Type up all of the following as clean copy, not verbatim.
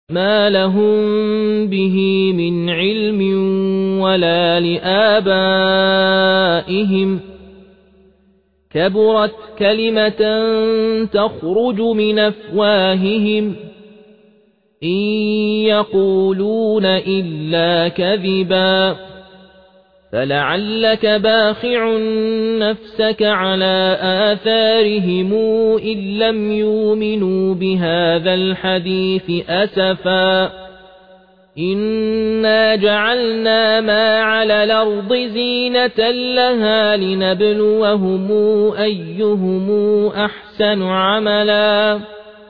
ما لهم به من علم ولا لآبائهم كبرت كلمة تخرج من أفواههم إن يقولون إلا كذبا فلعلك باخع نفسك على آثارهم إن لم يؤمنوا بهذا الحديث أسفا إنا جعلنا ما على الأرض زينة لها لنبلوهم أيهم أحسن عملا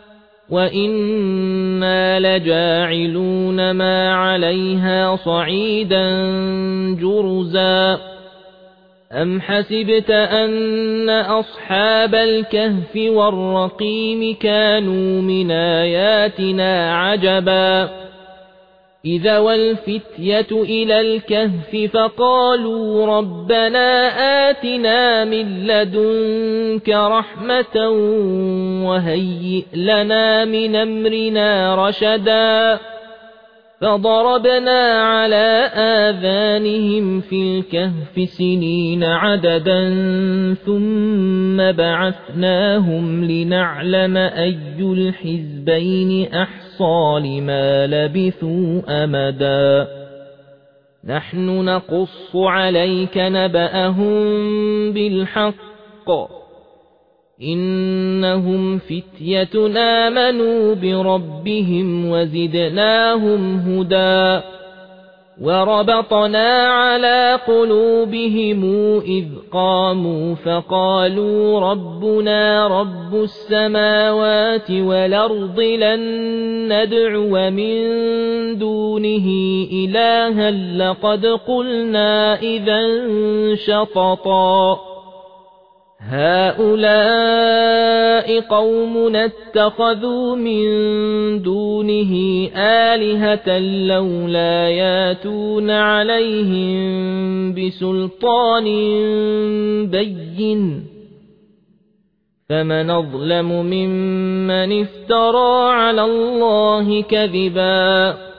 وإنا لجاعلون ما عليها صعيدا جرزا أم حسبت أن أصحاب الكهف والرقيم كانوا من آياتنا عجبا إذا والفتية إلى الكهف فقالوا ربنا آتنا من لدنك رحمة وهيئ لنا من أمرنا رشدا فضربنا على آذانهم في الكهف سنين عددا ثم بعثناهم لنعلم أي الحزبين أحصى لما لبثوا أمدا نحن نقص عليك نبأهم بالحق إنهم فتية آمنوا بربهم وزدناهم هدى وربطنا على قلوبهم إذ قاموا فقالوا ربنا رب السماوات والأرض لن ندعو من دونه إلها لقد قلنا إذا شططا هؤلاء قومنا اتخذوا من دونه آلهة لولا ياتون عليهم بسلطان بين فمن أظلم ممن افترى على الله كذبا